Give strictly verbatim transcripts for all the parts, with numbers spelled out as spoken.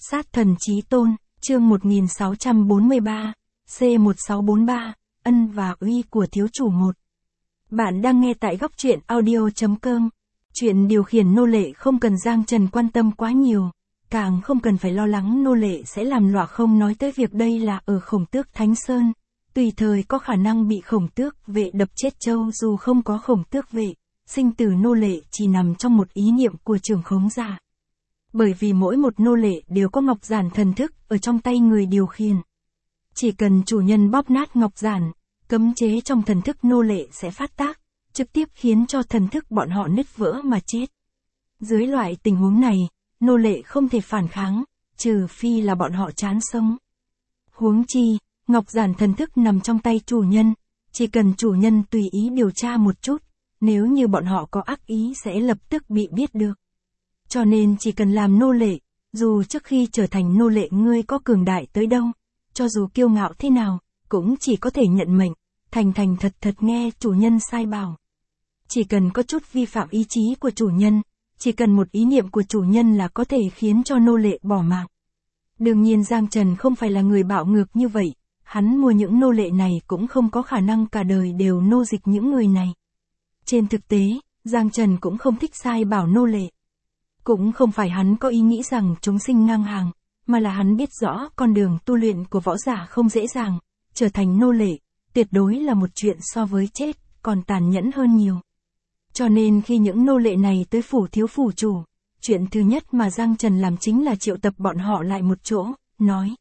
Sát thần chí tôn, chương một nghìn sáu trăm bốn mươi ba, C một sáu bốn ba, ân và uy của thiếu chủ một. Bạn đang nghe tại góc truyện audio chấm com. Chuyện điều khiển nô lệ không cần Giang Trần quan tâm quá nhiều, càng không cần phải lo lắng nô lệ sẽ làm loạn, không nói tới việc đây là ở Khổng Tước Thánh Sơn, tùy thời có khả năng bị Khổng Tước vệ đập chết châu. Dù không có Khổng Tước vệ, sinh tử nô lệ chỉ nằm trong một ý niệm của trưởng khống giả. Bởi vì mỗi một nô lệ đều có ngọc giản thần thức ở trong tay người điều khiển. Chỉ cần chủ nhân bóp nát ngọc giản, cấm chế trong thần thức nô lệ sẽ phát tác, trực tiếp khiến cho thần thức bọn họ nứt vỡ mà chết. Dưới loại tình huống này, nô lệ không thể phản kháng, trừ phi là bọn họ chán sống. Huống chi, ngọc giản thần thức nằm trong tay chủ nhân, chỉ cần chủ nhân tùy ý điều tra một chút, nếu như bọn họ có ác ý sẽ lập tức bị biết được. Cho nên chỉ cần làm nô lệ, dù trước khi trở thành nô lệ ngươi có cường đại tới đâu, cho dù kiêu ngạo thế nào, cũng chỉ có thể nhận mệnh, thành thành thật thật nghe chủ nhân sai bảo. Chỉ cần có chút vi phạm ý chí của chủ nhân, chỉ cần một ý niệm của chủ nhân là có thể khiến cho nô lệ bỏ mạng. Đương nhiên Giang Trần không phải là người bạo ngược như vậy, hắn mua những nô lệ này cũng không có khả năng cả đời đều nô dịch những người này. Trên thực tế, Giang Trần cũng không thích sai bảo nô lệ. Cũng không phải hắn có ý nghĩ rằng chúng sinh ngang hàng, mà là hắn biết rõ con đường tu luyện của võ giả không dễ dàng, trở thành nô lệ, tuyệt đối là một chuyện so với chết, còn tàn nhẫn hơn nhiều. Cho nên khi những nô lệ này tới phủ thiếu phủ chủ, chuyện thứ nhất mà Giang Trần làm chính là triệu tập bọn họ lại một chỗ, nói.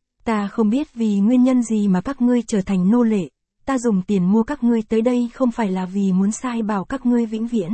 Ta không biết vì nguyên nhân gì mà các ngươi trở thành nô lệ, ta dùng tiền mua các ngươi tới đây không phải là vì muốn sai bảo các ngươi vĩnh viễn.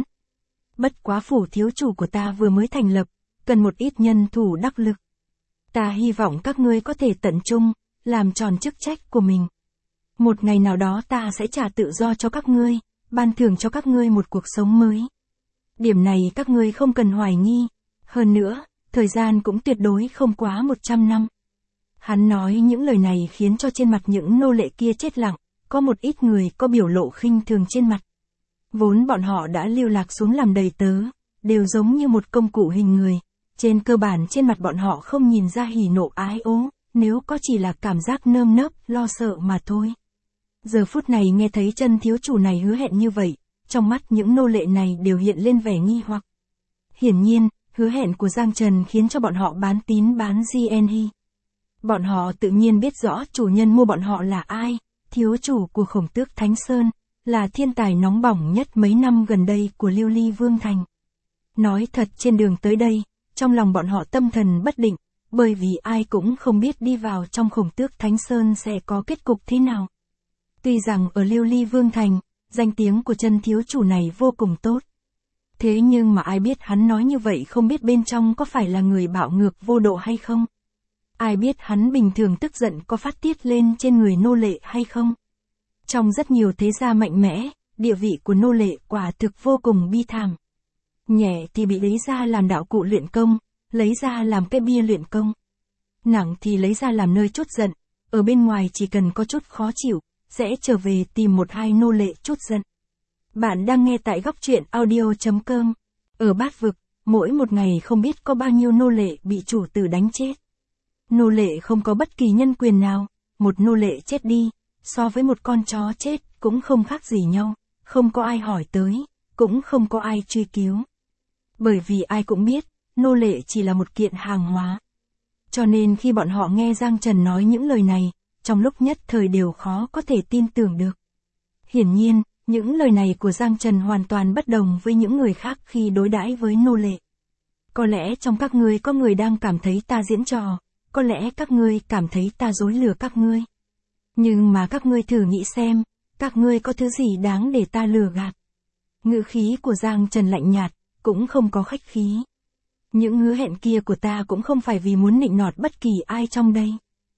Bất quá phủ thiếu chủ của ta vừa mới thành lập, cần một ít nhân thủ đắc lực. Ta hy vọng các ngươi có thể tận trung, làm tròn chức trách của mình. Một ngày nào đó ta sẽ trả tự do cho các ngươi, ban thưởng cho các ngươi một cuộc sống mới. Điểm này các ngươi không cần hoài nghi. Hơn nữa, thời gian cũng tuyệt đối không quá một trăm năm. Hắn nói những lời này khiến cho trên mặt những nô lệ kia chết lặng, có một ít người có biểu lộ khinh thường trên mặt. Vốn bọn họ đã lưu lạc xuống làm đầy tớ, đều giống như một công cụ hình người. Trên cơ bản trên mặt bọn họ không nhìn ra hỉ nộ ái ố, nếu có chỉ là cảm giác nơm nớp, lo sợ mà thôi. Giờ phút này nghe thấy chân thiếu chủ này hứa hẹn như vậy, trong mắt những nô lệ này đều hiện lên vẻ nghi hoặc. Hiển nhiên, hứa hẹn của Giang Trần khiến cho bọn họ bán tín bán nghi. Bọn họ tự nhiên biết rõ chủ nhân mua bọn họ là ai, thiếu chủ của Khổng Tước Thánh Sơn, là thiên tài nóng bỏng nhất mấy năm gần đây của Liêu Ly Vương Thành. Nói thật trên đường tới đây, trong lòng bọn họ tâm thần bất định, bởi vì ai cũng không biết đi vào trong Khổng Tước Thánh Sơn sẽ có kết cục thế nào. Tuy rằng ở Liêu Ly Vương Thành, danh tiếng của chân thiếu chủ này vô cùng tốt. Thế nhưng mà ai biết hắn nói như vậy không biết bên trong có phải là người bạo ngược vô độ hay không? Ai biết hắn bình thường tức giận có phát tiết lên trên người nô lệ hay không? Trong rất nhiều thế gia mạnh mẽ, địa vị của nô lệ quả thực vô cùng bi thảm. Nhẹ thì bị lấy ra làm đạo cụ luyện công, lấy ra làm cái bia luyện công. Nặng thì lấy ra làm nơi trút giận, ở bên ngoài chỉ cần có chút khó chịu, sẽ trở về tìm một hai nô lệ trút giận. Bạn đang nghe tại góc truyện audio chấm com. Ở Bát Vực, mỗi một ngày không biết có bao nhiêu nô lệ bị chủ tử đánh chết. Nô lệ không có bất kỳ nhân quyền nào, một nô lệ chết đi, so với một con chó chết cũng không khác gì nhau, không có ai hỏi tới, cũng không có ai truy cứu. Bởi vì ai cũng biết, nô lệ chỉ là một kiện hàng hóa. Cho nên khi bọn họ nghe Giang Trần nói những lời này, trong lúc nhất thời đều khó có thể tin tưởng được. Hiển nhiên, những lời này của Giang Trần hoàn toàn bất đồng với những người khác khi đối đãi với nô lệ. Có lẽ trong các ngươi có người đang cảm thấy ta diễn trò, có lẽ các ngươi cảm thấy ta dối lừa các ngươi. Nhưng mà các ngươi thử nghĩ xem, các ngươi có thứ gì đáng để ta lừa gạt? Ngữ khí của Giang Trần lạnh nhạt, cũng không có khách khí. Những hứa hẹn kia của ta cũng không phải vì muốn nịnh nọt bất kỳ ai trong đây.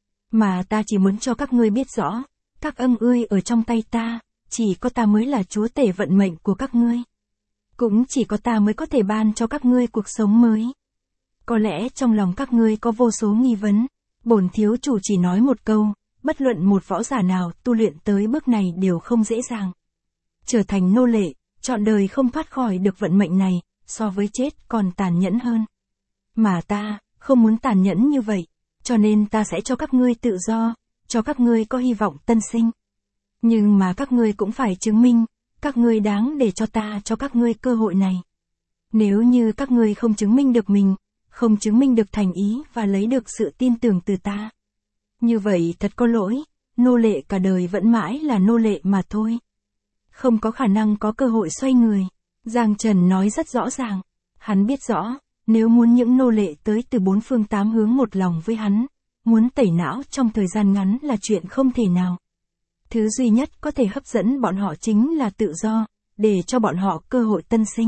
Mà ta chỉ muốn cho các ngươi biết rõ, các âm ươi ở trong tay ta, chỉ có ta mới là chúa tể vận mệnh của các ngươi. Cũng chỉ có ta mới có thể ban cho các ngươi cuộc sống mới. Có lẽ trong lòng các ngươi có vô số nghi vấn, bổn thiếu chủ chỉ nói một câu, bất luận một võ giả nào tu luyện tới bước này đều không dễ dàng. Trở thành nô lệ, trọn đời không thoát khỏi được vận mệnh này, so với chết còn tàn nhẫn hơn. Mà ta, không muốn tàn nhẫn như vậy, cho nên ta sẽ cho các ngươi tự do, cho các ngươi có hy vọng tân sinh. Nhưng mà các ngươi cũng phải chứng minh, các ngươi đáng để cho ta cho các ngươi cơ hội này. Nếu như các ngươi không chứng minh được mình, không chứng minh được thành ý và lấy được sự tin tưởng từ ta, như vậy thật có lỗi, nô lệ cả đời vẫn mãi là nô lệ mà thôi. Không có khả năng có cơ hội xoay người. Giang Trần nói rất rõ ràng. Hắn biết rõ, nếu muốn những nô lệ tới từ bốn phương tám hướng một lòng với hắn, muốn tẩy não trong thời gian ngắn là chuyện không thể nào. Thứ duy nhất có thể hấp dẫn bọn họ chính là tự do, để cho bọn họ cơ hội tân sinh.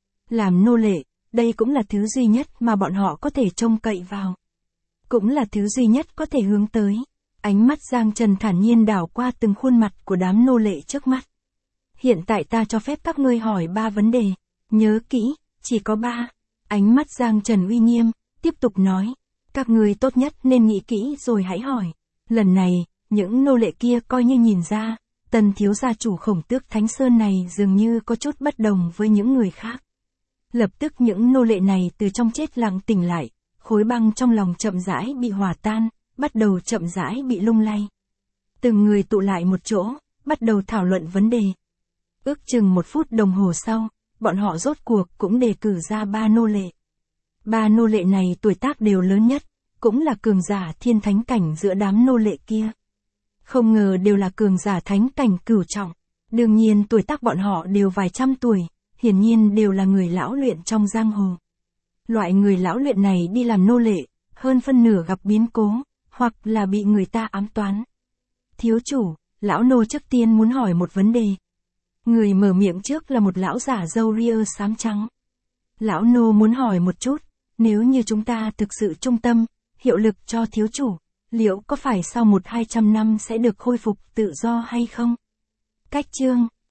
Làm nô lệ, đây cũng là thứ duy nhất mà bọn họ có thể trông cậy vào. Cũng là thứ duy nhất có thể hướng tới. Ánh mắt Giang Trần thản nhiên đảo qua từng khuôn mặt của đám nô lệ trước mắt. Hiện tại ta cho phép các ngươi hỏi ba vấn đề. Nhớ kỹ, chỉ có ba. Ánh mắt Giang Trần uy nghiêm, tiếp tục nói. Các ngươi tốt nhất nên nghĩ kỹ rồi hãy hỏi. Lần này, những nô lệ kia coi như nhìn ra, Tần thiếu gia chủ Khổng Tước Thánh Sơn này dường như có chút bất đồng với những người khác. Lập tức những nô lệ này từ trong chết lặng tỉnh lại, khối băng trong lòng chậm rãi bị hòa tan, bắt đầu chậm rãi bị lung lay. Từng người tụ lại một chỗ, bắt đầu thảo luận vấn đề. Ước chừng một phút đồng hồ sau, bọn họ rốt cuộc cũng đề cử ra ba nô lệ. Ba nô lệ này tuổi tác đều lớn nhất, cũng là cường giả thiên thánh cảnh giữa đám nô lệ kia. Không ngờ đều là cường giả thánh cảnh cửu trọng. Đương nhiên tuổi tác bọn họ đều vài trăm tuổi, hiển nhiên đều là người lão luyện trong giang hồ. Loại người lão luyện này đi làm nô lệ, hơn phân nửa gặp biến cố, hoặc là bị người ta ám toán. Thiếu chủ, lão nô trước tiên muốn hỏi một vấn đề. Người mở miệng trước là một lão giả râu ria xám trắng. Lão nô muốn hỏi một chút, nếu như chúng ta thực sự trung tâm, hiệu lực cho thiếu chủ, liệu có phải sau một hai trăm năm sẽ được khôi phục tự do hay không? Cách chương